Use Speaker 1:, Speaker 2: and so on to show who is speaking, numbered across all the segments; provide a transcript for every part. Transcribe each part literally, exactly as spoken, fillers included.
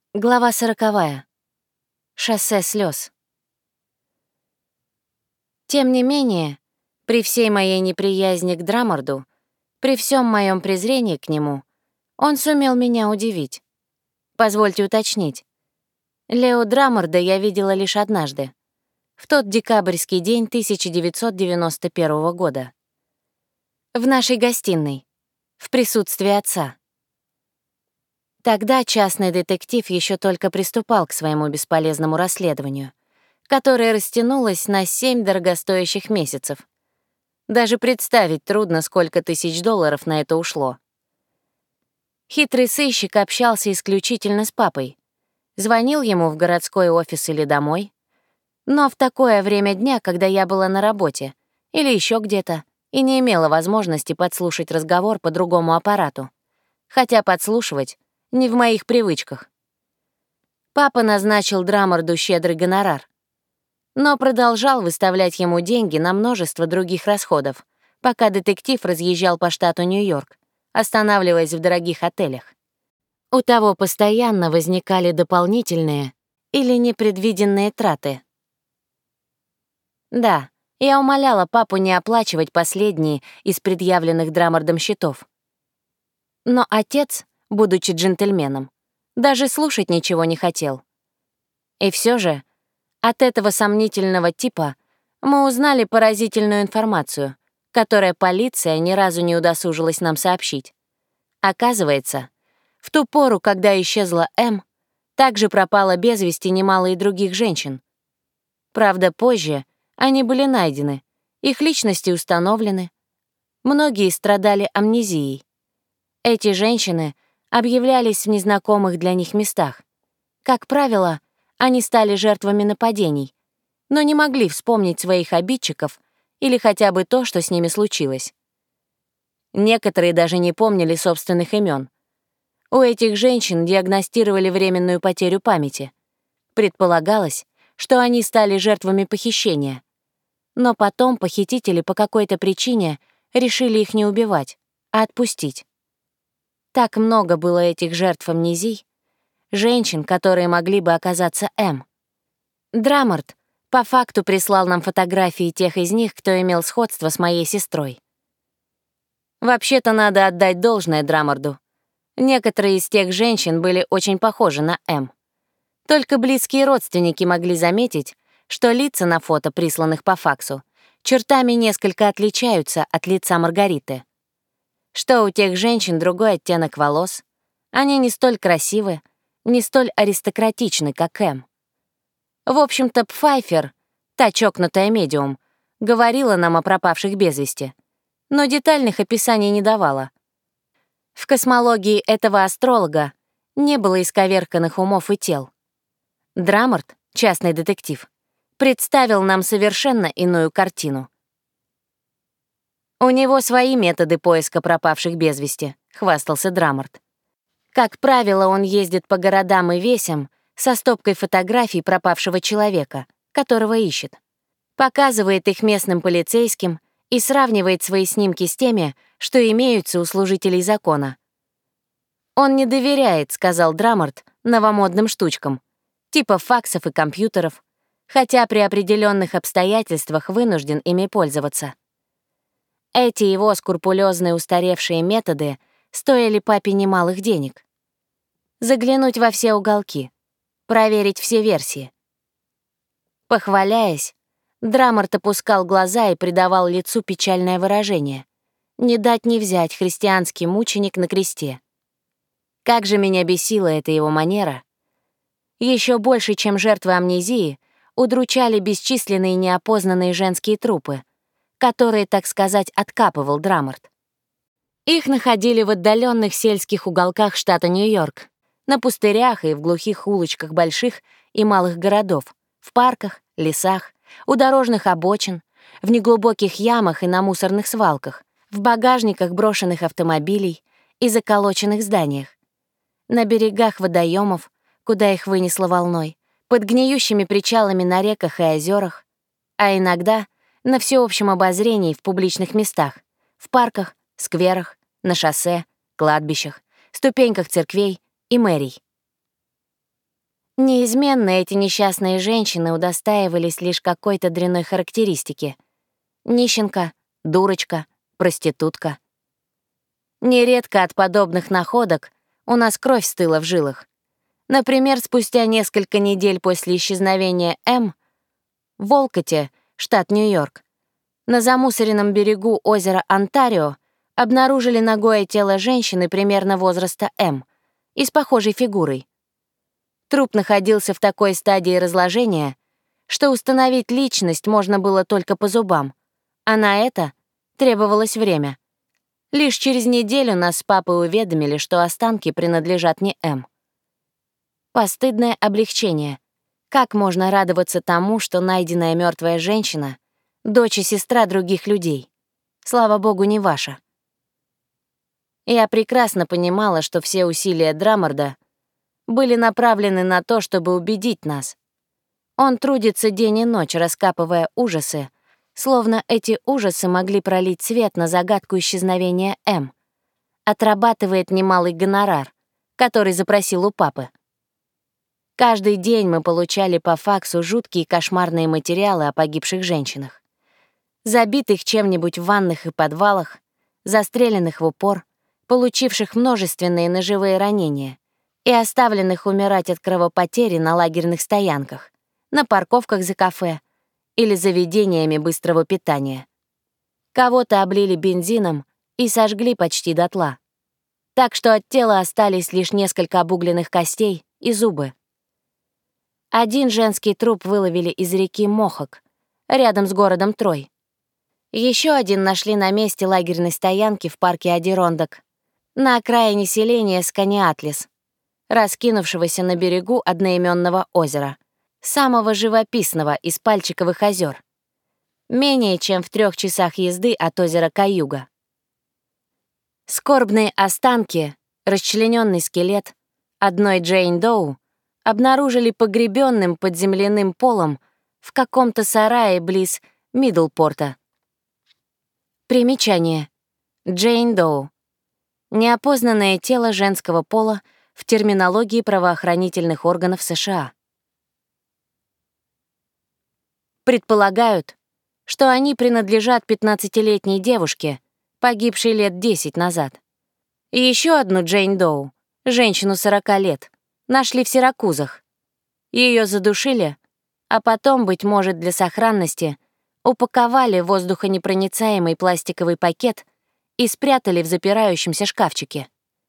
Speaker 1: Глава сороковая. Шоссе слез. Тем не менее, при всей моей неприязни к Драмарду, при всем моем презрении к нему, он сумел меня удивить. Позвольте уточнить. Лео Драмарда я видела лишь однажды, в тот декабрьский день тысяча девятьсот девяносто первого года. В нашей гостиной, в присутствии отца. Тогда частный детектив еще только приступал к своему бесполезному расследованию, которое растянулось на семь дорогостоящих месяцев. Даже представить трудно, сколько тысяч долларов на это ушло. Хитрый сыщик общался исключительно с папой. Звонил ему в городской офис или домой. Но в такое время дня, когда я была на работе или еще где-то, и не имела возможности подслушать разговор по другому аппарату. Хотя подслушивать не в моих привычках. Папа назначил Драмарду щедрый гонорар, но продолжал выставлять ему деньги на множество других расходов, пока детектив разъезжал по штату Нью-Йорк, останавливаясь в дорогих отелях. У того постоянно возникали дополнительные или непредвиденные траты. Да, я умоляла папу не оплачивать последние из предъявленных Драмардом счетов. Но отец, будучи джентльменом, даже слушать ничего не хотел. И все же от этого сомнительного типа мы узнали поразительную информацию, которую полиция ни разу не удосужилась нам сообщить. Оказывается, в ту пору, когда исчезла М, также пропало без вести немало и других женщин. Правда, позже они были найдены, их личности установлены. Многие страдали амнезией. Эти женщины объявлялись в незнакомых для них местах. Как правило, они стали жертвами нападений, но не могли вспомнить своих обидчиков или хотя бы то, что с ними случилось. Некоторые даже не помнили собственных имен. У этих женщин диагностировали временную потерю памяти. Предполагалось, что они стали жертвами похищения. Но потом похитители по какой-то причине решили их не убивать, а отпустить. Так много было этих жертв амнезий, женщин, которые могли бы оказаться М. Драмард по факту прислал нам фотографии тех из них, кто имел сходство с моей сестрой. Вообще-то надо отдать должное Драмарду. Некоторые из тех женщин были очень похожи на М. Только близкие родственники могли заметить, что лица на фото, присланных по факсу, чертами несколько отличаются от лица Маргариты. Что у тех женщин другой оттенок волос, они не столь красивы, не столь аристократичны, как М. В общем-то, Пфайфер, та чокнутая медиум, говорила нам о пропавших без вести, но детальных описаний не давала. В космологии этого астролога не было исковерканных умов и тел. Драмард, частный детектив, представил нам совершенно иную картину. «У него свои методы поиска пропавших без вести», — хвастался Драмард. Как правило, он ездит по городам и весям со стопкой фотографий пропавшего человека, которого ищет. Показывает их местным полицейским и сравнивает свои снимки с теми, что имеются у служителей закона. «Он не доверяет», — сказал Драмард, «новомодным штучкам, типа факсов и компьютеров, хотя при определенных обстоятельствах вынужден ими пользоваться». Эти его скрупулезные устаревшие методы стоили папе немалых денег. Заглянуть во все уголки, проверить все версии. Похваляясь, Драмард опускал глаза и придавал лицу печальное выражение. Не дать не взять христианский мученик на кресте. Как же меня бесила эта его манера. Еще больше, чем жертвы амнезии, удручали бесчисленные неопознанные женские трупы, которые, так сказать, откапывал Драмард. Их находили в отдаленных сельских уголках штата Нью-Йорк, на пустырях и в глухих улочках больших и малых городов, в парках, лесах, у дорожных обочин, в неглубоких ямах и на мусорных свалках, в багажниках брошенных автомобилей и заколоченных зданиях, на берегах водоемов, куда их вынесло волной, под гниющими причалами на реках и озерах, а иногда на всеобщем обозрении в публичных местах, в парках, скверах, на шоссе, кладбищах, ступеньках церквей и мэрий. Неизменно эти несчастные женщины удостаивались лишь какой-то дрянной характеристики. Нищенка, дурочка, проститутка. Нередко от подобных находок у нас кровь стыла в жилах. Например, спустя несколько недель после исчезновения М в Олкоте, штат Нью-Йорк, на замусоренном берегу озера Онтарио обнаружили нагое тело женщины примерно возраста М и с похожей фигурой. Труп находился в такой стадии разложения, что установить личность можно было только по зубам, а на это требовалось время. Лишь через неделю нас с папой уведомили, что останки принадлежат не М. Постыдное облегчение. Как можно радоваться тому, что найденная мертвая женщина — дочь и сестра других людей? Слава богу, не ваша. Я прекрасно понимала, что все усилия Драмарда были направлены на то, чтобы убедить нас. Он трудится день и ночь, раскапывая ужасы, словно эти ужасы могли пролить свет на загадку исчезновения М. Отрабатывает немалый гонорар, который запросил у папы. Каждый день мы получали по факсу жуткие кошмарные материалы о погибших женщинах, забитых чем-нибудь в ваннах и подвалах, застреленных в упор, получивших множественные ножевые ранения и оставленных умирать от кровопотери на лагерных стоянках, на парковках за кафе или заведениями быстрого питания. Кого-то облили бензином и сожгли почти дотла, так что от тела остались лишь несколько обугленных костей и зубы. Один женский труп выловили из реки Мохок, рядом с городом Трой. Еще один нашли на месте лагерной стоянки в парке Адирондок, на окраине селения Сканиатлис, раскинувшегося на берегу одноименного озера, самого живописного из Пальчиковых озер, менее чем в трех часах езды от озера Каюга. Скорбные останки, расчлененный скелет одной Джейн Доу обнаружили погребенным под земляным полом в каком-то сарае близ Мидлпорта. Примечание. Джейн Доу. Неопознанное тело женского пола в терминологии правоохранительных органов США. Предполагают, что они принадлежат пятнадцатилетней девушке, погибшей лет десять назад. И еще одну Джейн Доу, женщину сорока лет, нашли в Сиракузах. Ее задушили, а потом, быть может, для сохранности, упаковали в воздухонепроницаемый пластиковый пакет и спрятали в запирающемся шкафчике.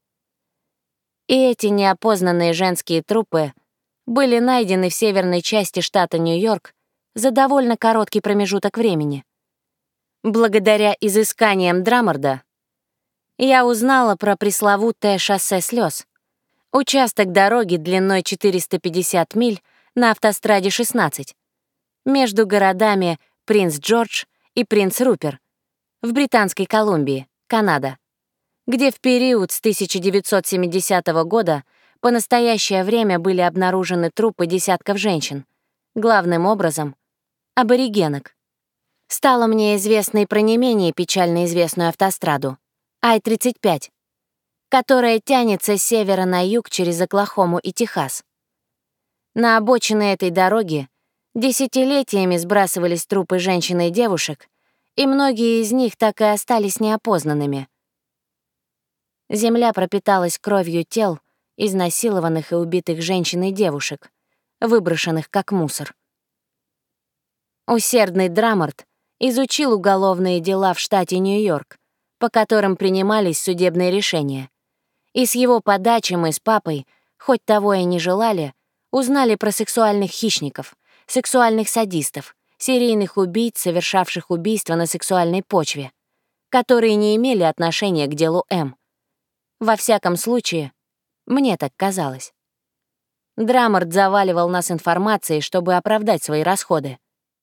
Speaker 1: И эти неопознанные женские трупы были найдены в северной части штата Нью-Йорк за довольно короткий промежуток времени. Благодаря изысканиям Драмарда я узнала про пресловутое шоссе слез, участок дороги длиной четыреста пятьдесят миль на автостраде шестнадцать, между городами Принц Джордж и Принц Рупер в Британской Колумбии, Канада, где в период с тысяча девятьсот семидесятого года по настоящее время были обнаружены трупы десятков женщин, главным образом — аборигенок. Стало мне известно и про не менее печально известную автостраду — Ай тридцать пять, которая тянется с севера на юг через Оклахому и Техас. На обочине этой дороги десятилетиями сбрасывались трупы женщин и девушек, и многие из них так и остались неопознанными. Земля пропиталась кровью тел изнасилованных и убитых женщин и девушек, выброшенных как мусор. Усердный Драмард изучил уголовные дела в штате Нью-Йорк, по которым принимались судебные решения. И с его подачи мы с папой, хоть того и не желали, узнали про сексуальных хищников, сексуальных садистов, серийных убийц, совершавших убийства на сексуальной почве, которые не имели отношения к делу М. Во всяком случае, мне так казалось. Драмард заваливал нас информацией, чтобы оправдать свои расходы.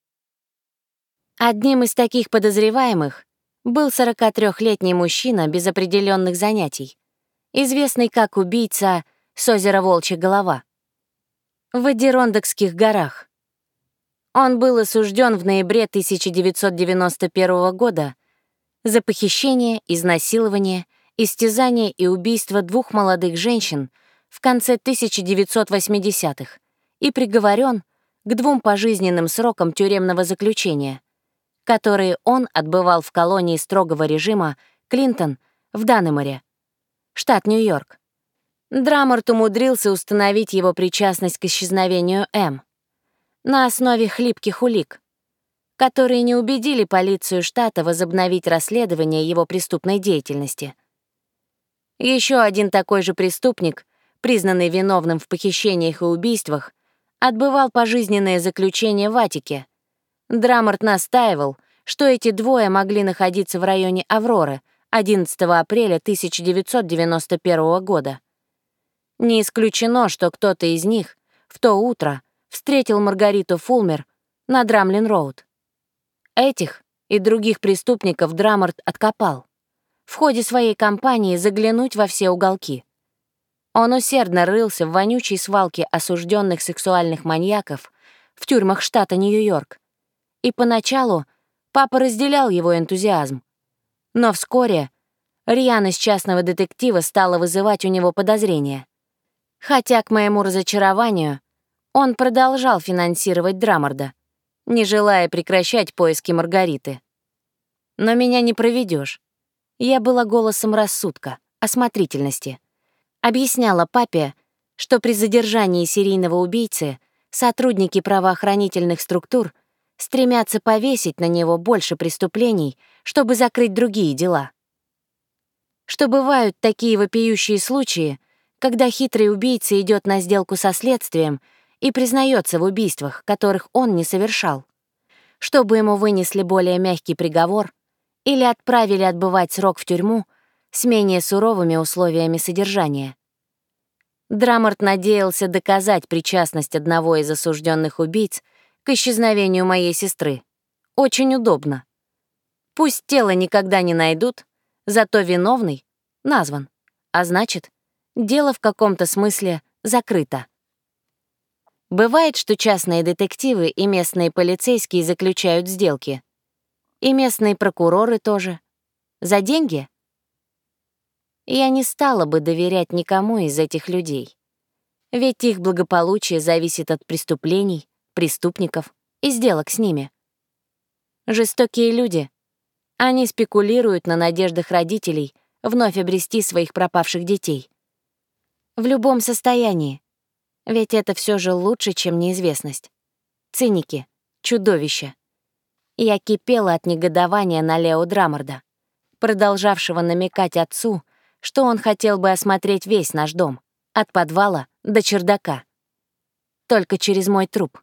Speaker 1: Одним из таких подозреваемых был сорокатрёхлетний мужчина без определенных занятий, известный как убийца с озера Волчья Голова в Адирондокских горах. Он был осужден в ноябре тысяча девятьсот девяносто первого года за похищение, изнасилование, истязание и убийство двух молодых женщин в конце тысяча девятьсот восьмидесятых и приговорен к двум пожизненным срокам тюремного заключения, которые он отбывал в колонии строгого режима Клинтон в Данеморе, штат Нью-Йорк. Драмарт умудрился установить его причастность к исчезновению М на основе хлипких улик, которые не убедили полицию штата возобновить расследование его преступной деятельности. Еще один такой же преступник, признанный виновным в похищениях и убийствах, отбывал пожизненное заключение в Аттике. Драмарт настаивал, что эти двое могли находиться в районе Авроры одиннадцатого апреля тысяча девятьсот девяносто первого года. Не исключено, что кто-то из них в то утро встретил Маргариту Фулмер на Драмлин-роуд. Этих и других преступников Драмарт откопал. В ходе своей кампании заглянуть во все уголки. Он усердно рылся в вонючей свалке осужденных сексуальных маньяков в тюрьмах штата Нью-Йорк. И поначалу папа разделял его энтузиазм. Но вскоре рьяность частного детектива стала вызывать у него подозрения. Хотя, к моему разочарованию, он продолжал финансировать Драмарда, не желая прекращать поиски Маргариты. Но меня не проведешь. Я была голосом рассудка, осмотрительности. Объясняла папе, что при задержании серийного убийцы сотрудники правоохранительных структур стремятся повесить на него больше преступлений, чтобы закрыть другие дела. Что бывают такие вопиющие случаи, когда хитрый убийца идет на сделку со следствием и признается в убийствах, которых он не совершал, чтобы ему вынесли более мягкий приговор или отправили отбывать срок в тюрьму с менее суровыми условиями содержания. Драмарт надеялся доказать причастность одного из осужденных убийц к исчезновению моей сестры. Очень удобно. Пусть тело никогда не найдут, зато виновный назван, а значит, дело в каком-то смысле закрыто. Бывает, что частные детективы и местные полицейские заключают сделки. И местные прокуроры тоже. За деньги? Я не стала бы доверять никому из этих людей. Ведь их благополучие зависит от преступлений, преступников и сделок с ними. Жестокие люди. Они спекулируют на надеждах родителей вновь обрести своих пропавших детей. В любом состоянии. Ведь это все же лучше, чем неизвестность. Циники, чудовища. Я кипела от негодования на Лео Драмарда, продолжавшего намекать отцу, что он хотел бы осмотреть весь наш дом, от подвала до чердака. Только через мой труп.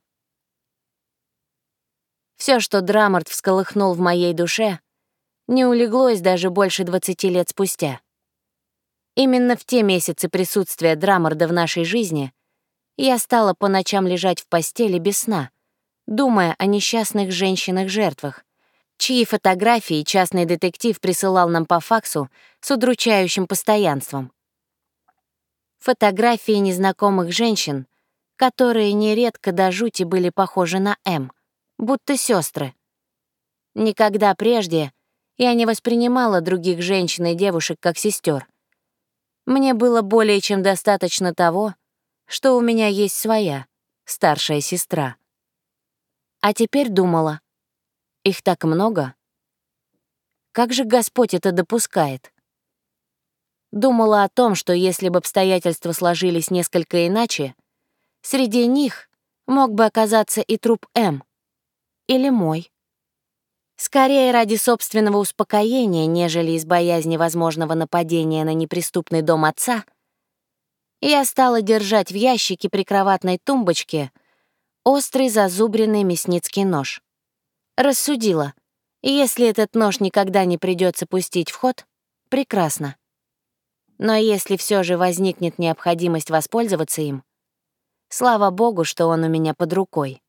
Speaker 1: Все, что Драмард всколыхнул в моей душе, не улеглось даже больше двадцати лет спустя. Именно в те месяцы присутствия Драмарда в нашей жизни я стала по ночам лежать в постели без сна, думая о несчастных женщинах-жертвах, чьи фотографии частный детектив присылал нам по факсу с удручающим постоянством. Фотографии незнакомых женщин, которые нередко до жути были похожи на М, будто сестры. Никогда прежде я не воспринимала других женщин и девушек как сестер. Мне было более чем достаточно того, что у меня есть своя, старшая сестра. А теперь думала, их так много. Как же Господь это допускает? Думала о том, что если бы обстоятельства сложились несколько иначе, среди них мог бы оказаться и труп М. Или мой. Скорее ради собственного успокоения, нежели из боязни возможного нападения на неприступный дом отца, я стала держать в ящике прикроватной тумбочке острый зазубренный мясницкий нож. Рассудила, если этот нож никогда не придется пустить в ход, прекрасно. Но если все же возникнет необходимость воспользоваться им, слава богу, что он у меня под рукой.